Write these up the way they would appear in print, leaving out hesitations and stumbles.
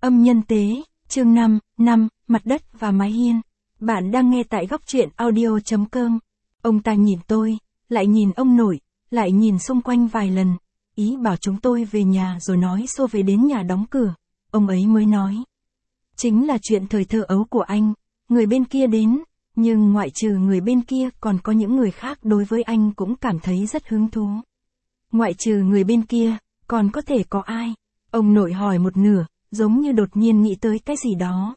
Âm nhân tế, chương 5, mặt đất và mái hiên. Bạn đang nghe tại góc truyện audio.com. Ông ta nhìn tôi, lại nhìn ông nội, lại nhìn xung quanh vài lần. Ý bảo chúng tôi về nhà rồi nói xô về đến nhà đóng cửa. Ông ấy mới nói. Chính là chuyện thời thơ ấu của anh, người bên kia đến, nhưng ngoại trừ người bên kia còn có những người khác đối với anh cũng cảm thấy rất hứng thú. Ngoại trừ người bên kia, còn có thể có ai? Ông nội hỏi một nửa, giống như đột nhiên nghĩ tới cái gì đó.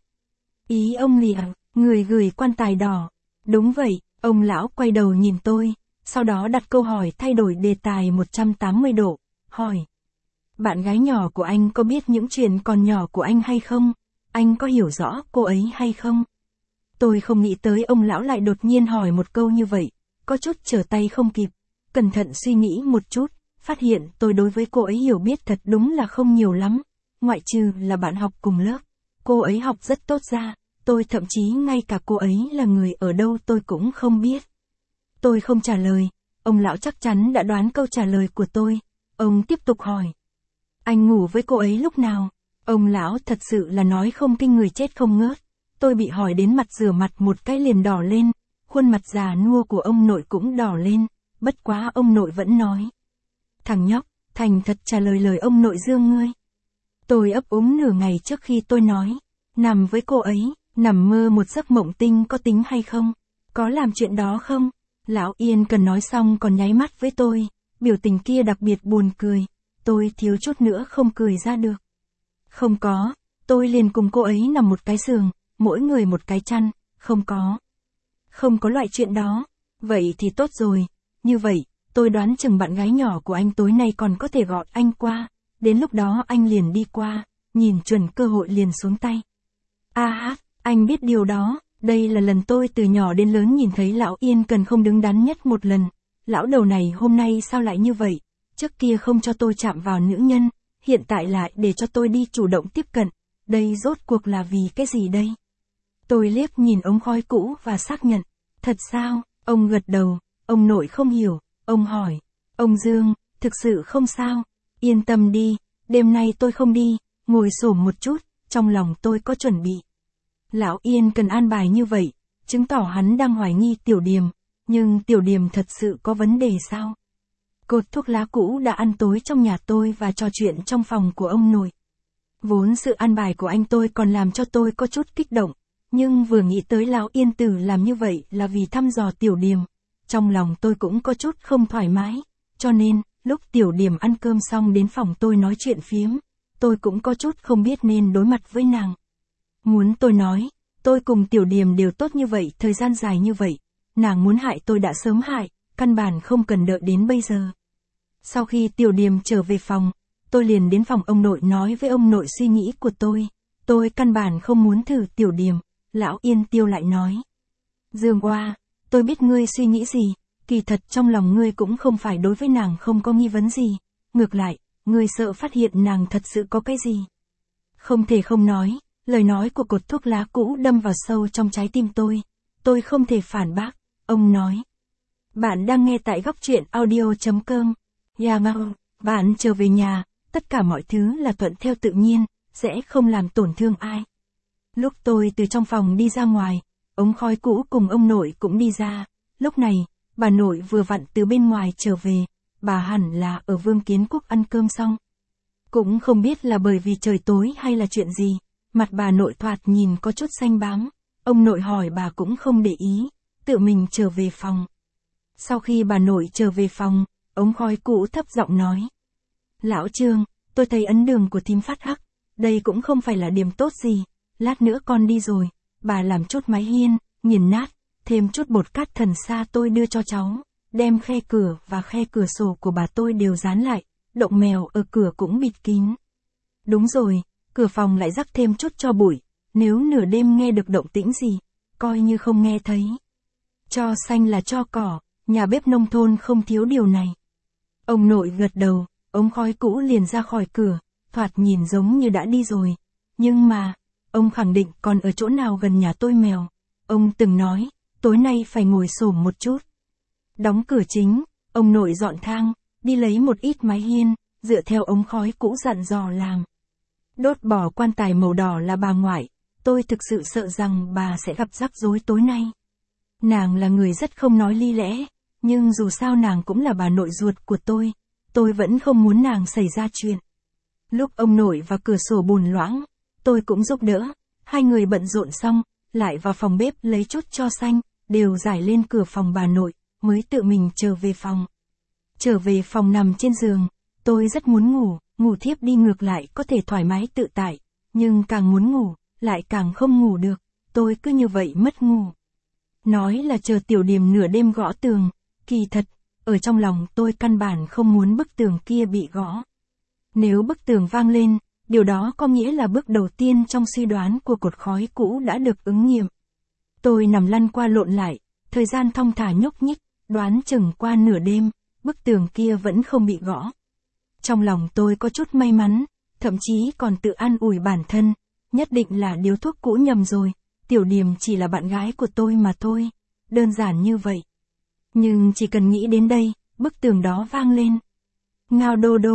Ý ông là, người gửi quan tài đỏ. Đúng vậy, ông lão quay đầu nhìn tôi, sau đó đặt câu hỏi thay đổi đề tài 180 độ, hỏi. Bạn gái nhỏ của anh có biết những chuyện còn nhỏ của anh hay không? Anh có hiểu rõ cô ấy hay không? Tôi không nghĩ tới ông lão lại đột nhiên hỏi một câu như vậy, có chút trở tay không kịp, cẩn thận suy nghĩ một chút, phát hiện tôi đối với cô ấy hiểu biết thật đúng là không nhiều lắm, ngoại trừ là bạn học cùng lớp. Cô ấy học rất tốt ra, tôi thậm chí ngay cả cô ấy là người ở đâu tôi cũng không biết. Tôi không trả lời, ông lão chắc chắn đã đoán câu trả lời của tôi, ông tiếp tục hỏi. Anh ngủ với cô ấy lúc nào? Ông lão thật sự là nói không kinh người chết không ngớt. Tôi bị hỏi đến mặt rửa mặt một cái liền đỏ lên, khuôn mặt già nua của ông nội cũng đỏ lên, bất quá ông nội vẫn nói. Thằng nhóc, thành thật trả lời lời ông nội dương ngươi. Tôi ấp úng nửa ngày trước khi tôi nói, nằm với cô ấy, nằm mơ một giấc mộng tinh có tính hay không? Có làm chuyện đó không? Lão Yên cần nói xong còn nháy mắt với tôi, biểu tình kia đặc biệt buồn cười, tôi thiếu chút nữa không cười ra được. Không có, tôi liền cùng cô ấy nằm một cái giường, mỗi người một cái chăn, không có. Không có loại chuyện đó, vậy thì tốt rồi, như vậy, tôi đoán chừng bạn gái nhỏ của anh tối nay còn có thể gọi anh qua, đến lúc đó anh liền đi qua, nhìn chuẩn cơ hội liền xuống tay. Anh biết điều đó, đây là lần tôi từ nhỏ đến lớn nhìn thấy lão Yên cần không đứng đắn nhất một lần, lão đầu này hôm nay sao lại như vậy, trước kia không cho tôi chạm vào nữ nhân, hiện tại lại để cho tôi đi chủ động tiếp cận, đây rốt cuộc là vì cái gì đây? Tôi liếc nhìn ống khói cũ và xác nhận, thật sao, ông gật đầu, ông nội không hiểu, ông hỏi, ông Dương, thực sự không sao, yên tâm đi, đêm nay tôi không đi, ngồi xổm một chút, trong lòng tôi có chuẩn bị. Lão Yên cần an bài như vậy, chứng tỏ hắn đang hoài nghi Tiểu Điềm, nhưng Tiểu Điềm thật sự có vấn đề sao? Cột thuốc lá cũ đã ăn tối trong nhà tôi và trò chuyện trong phòng của ông nội. Vốn sự an bài của anh tôi còn làm cho tôi có chút kích động, nhưng vừa nghĩ tới lão Yên Tử làm như vậy là vì thăm dò Tiểu Điềm, trong lòng tôi cũng có chút không thoải mái, cho nên, lúc Tiểu Điềm ăn cơm xong đến phòng tôi nói chuyện phiếm, tôi cũng có chút không biết nên đối mặt với nàng. Muốn tôi nói, tôi cùng Tiểu Điềm đều tốt như vậy thời gian dài như vậy, nàng muốn hại tôi đã sớm hại, căn bản không cần đợi đến bây giờ. Sau khi Tiểu Điềm trở về phòng, tôi liền đến phòng ông nội nói với ông nội suy nghĩ của tôi căn bản không muốn thử Tiểu Điềm, lão Yên Tiêu lại nói. Dương Hoa, tôi biết ngươi suy nghĩ gì, kỳ thật trong lòng ngươi cũng không phải đối với nàng không có nghi vấn gì, ngược lại, ngươi sợ phát hiện nàng thật sự có cái gì. Không thể không nói, lời nói của cột thuốc lá cũ đâm vào sâu trong trái tim tôi không thể phản bác, ông nói. Bạn đang nghe tại góc truyện audio.com. Bạn trở về nhà, tất cả mọi thứ là thuận theo tự nhiên, sẽ không làm tổn thương ai. Lúc tôi từ trong phòng đi ra ngoài, ống khói cũ cùng ông nội cũng đi ra, lúc này, bà nội vừa vặn từ bên ngoài trở về, bà hẳn là ở Vương Kiến Quốc ăn cơm xong. Cũng không biết là bởi vì trời tối hay là chuyện gì, mặt bà nội thoạt nhìn có chút xanh bám, ông nội hỏi bà cũng không để ý, tự mình trở về phòng. Sau khi bà nội trở về phòng, ống khói cũ thấp giọng nói. Lão Trương, tôi thấy ấn đường của thím phát hắc, đây cũng không phải là điểm tốt gì, lát nữa con đi rồi, bà làm chút mái hiên, nghiền nát, thêm chút bột cát thần sa tôi đưa cho cháu, đem khe cửa và khe cửa sổ của bà tôi đều dán lại, động mèo ở cửa cũng bịt kín. Đúng rồi, cửa phòng lại rắc thêm chút tro bụi, nếu nửa đêm nghe được động tĩnh gì, coi như không nghe thấy. Tro xanh là tro cỏ, nhà bếp nông thôn không thiếu điều này. Ông nội gật đầu, ống khói cũ liền ra khỏi cửa, thoạt nhìn giống như đã đi rồi. Nhưng mà, ông khẳng định còn ở chỗ nào gần nhà tôi mèo. Ông từng nói, tối nay phải ngồi xổm một chút. Đóng cửa chính, ông nội dọn thang, đi lấy một ít mái hiên, dựa theo ống khói cũ dặn dò làm. Đốt bỏ quan tài màu đỏ là bà ngoại, tôi thực sự sợ rằng bà sẽ gặp rắc rối tối nay. Nàng là người rất không nói lý lẽ, nhưng dù sao nàng cũng là bà nội ruột của tôi vẫn không muốn nàng xảy ra chuyện. Lúc ông nội vào cửa sổ bùn loãng, tôi cũng giúp đỡ, hai người bận rộn xong, lại vào phòng bếp lấy chút tro xanh, đều rải lên cửa phòng bà nội, mới tự mình trở về phòng. Trở về phòng nằm trên giường, tôi rất muốn ngủ thiếp đi ngược lại có thể thoải mái tự tại, nhưng càng muốn ngủ, lại càng không ngủ được, tôi cứ như vậy mất ngủ. Nói là chờ Tiểu Điềm nửa đêm gõ tường, kỳ thật, ở trong lòng tôi căn bản không muốn bức tường kia bị gõ. Nếu bức tường vang lên, điều đó có nghĩa là bước đầu tiên trong suy đoán của cột khói cũ đã được ứng nghiệm. Tôi nằm lăn qua lộn lại, thời gian thong thả nhúc nhích, đoán chừng qua nửa đêm, bức tường kia vẫn không bị gõ. Trong lòng tôi có chút may mắn, thậm chí còn tự an ủi bản thân, nhất định là điếu thuốc cũ nhầm rồi, Tiểu Điềm chỉ là bạn gái của tôi mà thôi, đơn giản như vậy. Nhưng chỉ cần nghĩ đến đây, bức tường đó vang lên. Ngao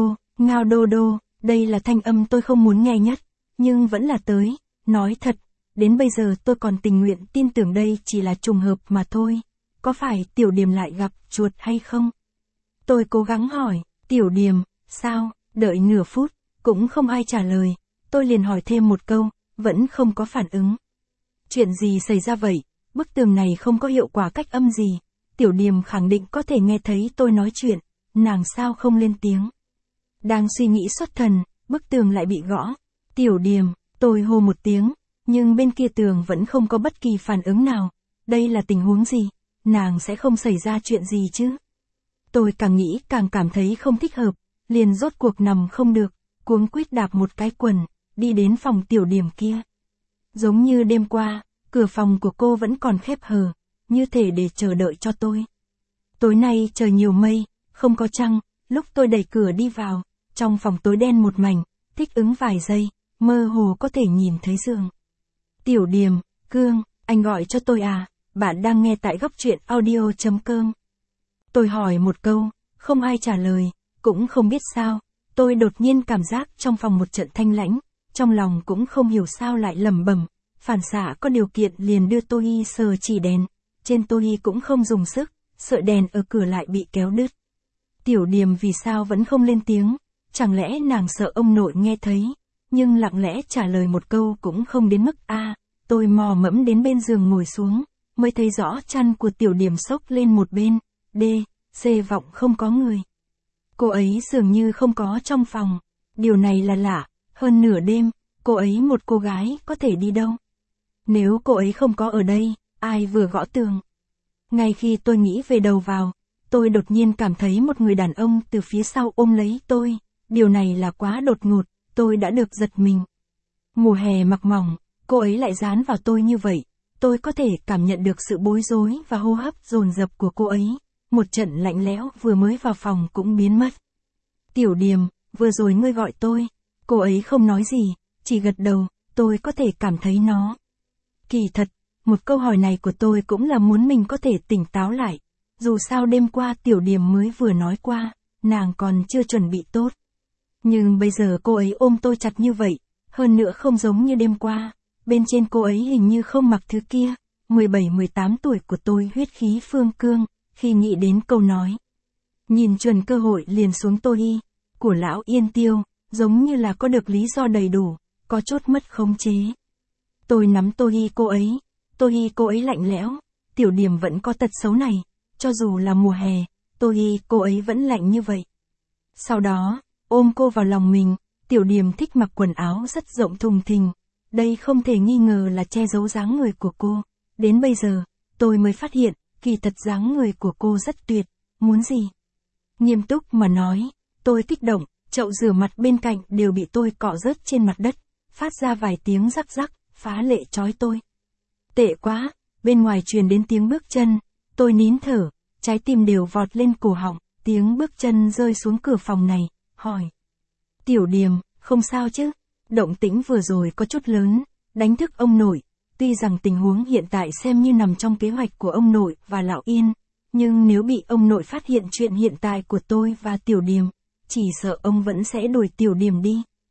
đô đô, đây là thanh âm tôi không muốn nghe nhất, nhưng vẫn là tới, nói thật, đến bây giờ tôi còn tình nguyện tin tưởng đây chỉ là trùng hợp mà thôi, có phải Tiểu Điềm lại gặp chuột hay không? Tôi cố gắng hỏi, Tiểu Điềm, sao, đợi nửa phút, cũng không ai trả lời, tôi liền hỏi thêm một câu, vẫn không có phản ứng. Chuyện gì xảy ra vậy, bức tường này không có hiệu quả cách âm gì, Tiểu Điềm khẳng định có thể nghe thấy tôi nói chuyện, nàng sao không lên tiếng. Đang suy nghĩ xuất thần, bức tường lại bị gõ. Tiểu Điềm, tôi hô một tiếng, nhưng bên kia tường vẫn không có bất kỳ phản ứng nào. Đây là tình huống gì? Nàng sẽ không xảy ra chuyện gì chứ? Tôi càng nghĩ càng cảm thấy không thích hợp, liền rốt cuộc nằm không được, cuống quýt đạp một cái quần, đi đến phòng Tiểu Điềm kia. Giống như đêm qua, cửa phòng của cô vẫn còn khép hờ, như thể để chờ đợi cho tôi. Tối nay trời nhiều mây, không có trăng, lúc tôi đẩy cửa đi vào, trong phòng tối đen một mảnh, thích ứng vài giây, mơ hồ có thể nhìn thấy giường. Tiểu Điềm, Cương, anh gọi cho tôi à, bạn đang nghe tại góc truyện audio.com. Tôi hỏi một câu, không ai trả lời, cũng không biết sao, tôi đột nhiên cảm giác trong phòng một trận thanh lãnh, trong lòng cũng không hiểu sao lại lẩm bẩm, phản xạ có điều kiện liền đưa tôi sờ chỉ đèn, trên tôi cũng không dùng sức, sợ đèn ở cửa lại bị kéo đứt. Tiểu Điềm vì sao vẫn không lên tiếng, chẳng lẽ nàng sợ ông nội nghe thấy, nhưng lặng lẽ trả lời một câu cũng không đến mức a. Tôi mò mẫm đến bên giường ngồi xuống, mới thấy rõ chăn của Tiểu Điềm xốc lên một bên, C vọng không có người. Cô ấy dường như không có trong phòng, điều này là lạ, hơn nửa đêm, cô ấy một cô gái có thể đi đâu? Nếu cô ấy không có ở đây, ai vừa gõ tường? Ngay khi tôi nghĩ về đầu vào, tôi đột nhiên cảm thấy một người đàn ông từ phía sau ôm lấy tôi, điều này là quá đột ngột, tôi đã được giật mình. Mùa hè mặc mỏng, cô ấy lại dán vào tôi như vậy, tôi có thể cảm nhận được sự bối rối và hô hấp dồn dập của cô ấy, một trận lạnh lẽo vừa mới vào phòng cũng biến mất. Tiểu Điềm, vừa rồi ngươi gọi tôi, cô ấy không nói gì, chỉ gật đầu, tôi có thể cảm thấy nó. Kỳ thật, một câu hỏi này của tôi cũng là muốn mình có thể tỉnh táo lại, dù sao đêm qua Tiểu Điềm mới vừa nói qua, nàng còn chưa chuẩn bị tốt. Nhưng bây giờ cô ấy ôm tôi chặt như vậy, hơn nữa không giống như đêm qua, bên trên cô ấy hình như không mặc thứ kia, 17-18 tuổi của tôi huyết khí phương cương, khi nghĩ đến câu nói. Nhìn chuẩn cơ hội liền xuống tôi của lão Yên Tiêu, giống như là có được lý do đầy đủ, có chút mất khống chế. Tôi nắm cô ấy lạnh lẽo, Tiểu Điềm vẫn có tật xấu này, cho dù là mùa hè, cô ấy vẫn lạnh như vậy. Sau đó, ôm cô vào lòng mình, Tiểu Điềm thích mặc quần áo rất rộng thùng thình, đây không thể nghi ngờ là che giấu dáng người của cô. Đến bây giờ, tôi mới phát hiện, kỳ thật dáng người của cô rất tuyệt, muốn gì? Nghiêm túc mà nói, tôi kích động, chậu rửa mặt bên cạnh đều bị tôi cọ rớt trên mặt đất, phát ra vài tiếng rắc rắc, phá lệ chói tôi. Tệ quá, bên ngoài truyền đến tiếng bước chân, tôi nín thở, trái tim đều vọt lên cổ họng, tiếng bước chân rơi xuống cửa phòng này, hỏi. Tiểu Điềm, không sao chứ? Động tĩnh vừa rồi có chút lớn, đánh thức ông nội, tuy rằng tình huống hiện tại xem như nằm trong kế hoạch của ông nội và lão Yên, nhưng nếu bị ông nội phát hiện chuyện hiện tại của tôi và Tiểu Điềm, chỉ sợ ông vẫn sẽ đuổi Tiểu Điềm đi.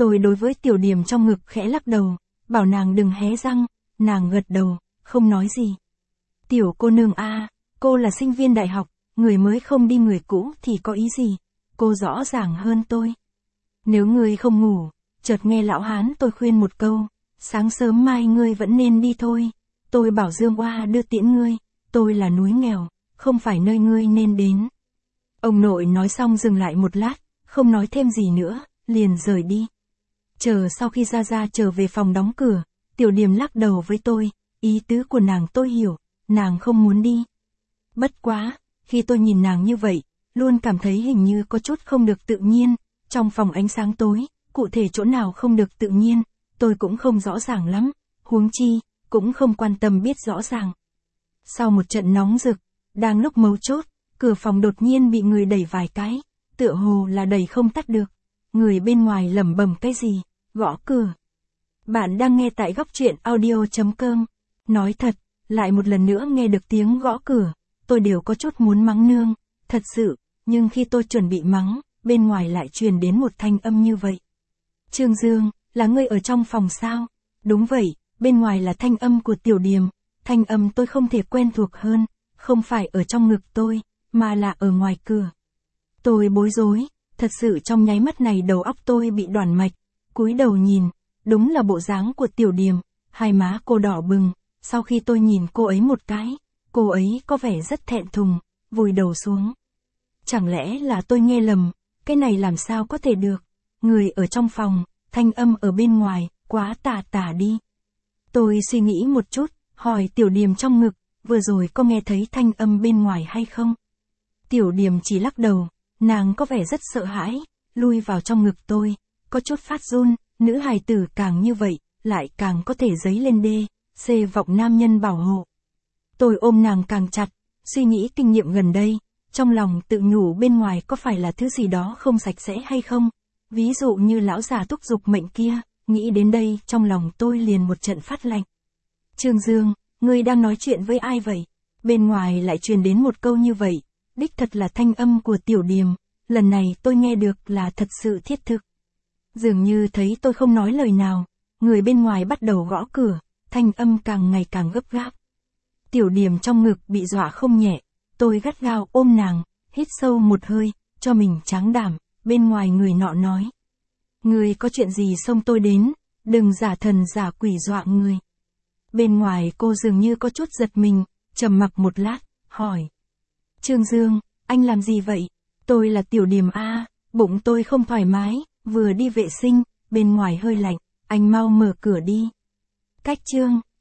Tôi đối với Tiểu Điềm trong ngực khẽ lắc đầu, bảo nàng đừng hé răng, nàng gật đầu, không nói gì. Tiểu cô nương a, cô là sinh viên đại học, người mới không đi người cũ thì có ý gì, cô rõ ràng hơn tôi. Nếu ngươi không ngủ, chợt nghe lão hán tôi khuyên một câu, sáng sớm mai ngươi vẫn nên đi thôi, tôi bảo Dương Oa đưa tiễn ngươi, tôi là núi nghèo, không phải nơi ngươi nên đến. Ông nội nói xong dừng lại một lát, không nói thêm gì nữa, liền rời đi. Chờ sau khi Gia Gia trở về phòng đóng cửa, Tiểu Điềm lắc đầu với tôi, ý tứ của nàng tôi hiểu, nàng không muốn đi. Bất quá, khi tôi nhìn nàng như vậy, luôn cảm thấy hình như có chút không được tự nhiên, trong phòng ánh sáng tối, cụ thể chỗ nào không được tự nhiên, tôi cũng không rõ ràng lắm, huống chi, cũng không quan tâm biết rõ ràng. Sau một trận nóng rực, đang lúc mấu chốt, cửa phòng đột nhiên bị người đẩy vài cái, tựa hồ là đẩy không tắt được. Người bên ngoài lẩm bẩm cái gì, gõ cửa. Bạn đang nghe tại góc truyện audio.com. Nói thật, lại một lần nữa nghe được tiếng gõ cửa, tôi đều có chút muốn mắng nương, thật sự, nhưng khi tôi chuẩn bị mắng, bên ngoài lại truyền đến một thanh âm như vậy. Trương Dương, là ngươi ở trong phòng sao? Đúng vậy, bên ngoài là thanh âm của Tiểu Điềm, thanh âm tôi không thể quen thuộc hơn, không phải ở trong ngực tôi, mà là ở ngoài cửa. Tôi bối rối, thật sự trong nháy mắt này đầu óc tôi bị đoản mạch, cúi đầu nhìn, đúng là bộ dáng của Tiểu Điềm, hai má cô đỏ bừng, sau khi tôi nhìn cô ấy một cái, cô ấy có vẻ rất thẹn thùng, vùi đầu xuống. Chẳng lẽ là tôi nghe lầm, cái này làm sao có thể được, người ở trong phòng, thanh âm ở bên ngoài, quá tà đi. Tôi suy nghĩ một chút, hỏi Tiểu Điềm trong ngực, vừa rồi có nghe thấy thanh âm bên ngoài hay không? Tiểu Điềm chỉ lắc đầu, nàng có vẻ rất sợ hãi, lui vào trong ngực tôi, có chút phát run, nữ hài tử càng như vậy, lại càng có thể dấy lên vọng nam nhân bảo hộ. Tôi ôm nàng càng chặt, suy nghĩ kinh nghiệm gần đây, trong lòng tự nhủ bên ngoài có phải là thứ gì đó không sạch sẽ hay không, ví dụ như lão già thúc giục mệnh kia, nghĩ đến đây trong lòng tôi liền một trận phát lạnh. Trương Dương, ngươi đang nói chuyện với ai vậy? Bên ngoài lại truyền đến một câu như vậy, đích thật là thanh âm của Tiểu Điềm, lần này tôi nghe được là thật sự thiết thực. Dường như thấy tôi không nói lời nào, người bên ngoài bắt đầu gõ cửa, thanh âm càng ngày càng gấp gáp. Tiểu Điềm trong ngực bị dọa không nhẹ, tôi gắt gao ôm nàng, hít sâu một hơi, cho mình tráng đảm, bên ngoài người nọ nói. Người có chuyện gì xông tôi đến, đừng giả thần giả quỷ dọa người. Bên ngoài cô dường như có chút giật mình, trầm mặc một lát, hỏi. Trương Dương, anh làm gì vậy? Tôi là Tiểu Điềm a, bụng tôi không thoải mái, vừa đi vệ sinh, bên ngoài hơi lạnh, anh mau mở cửa đi. Cách Trương.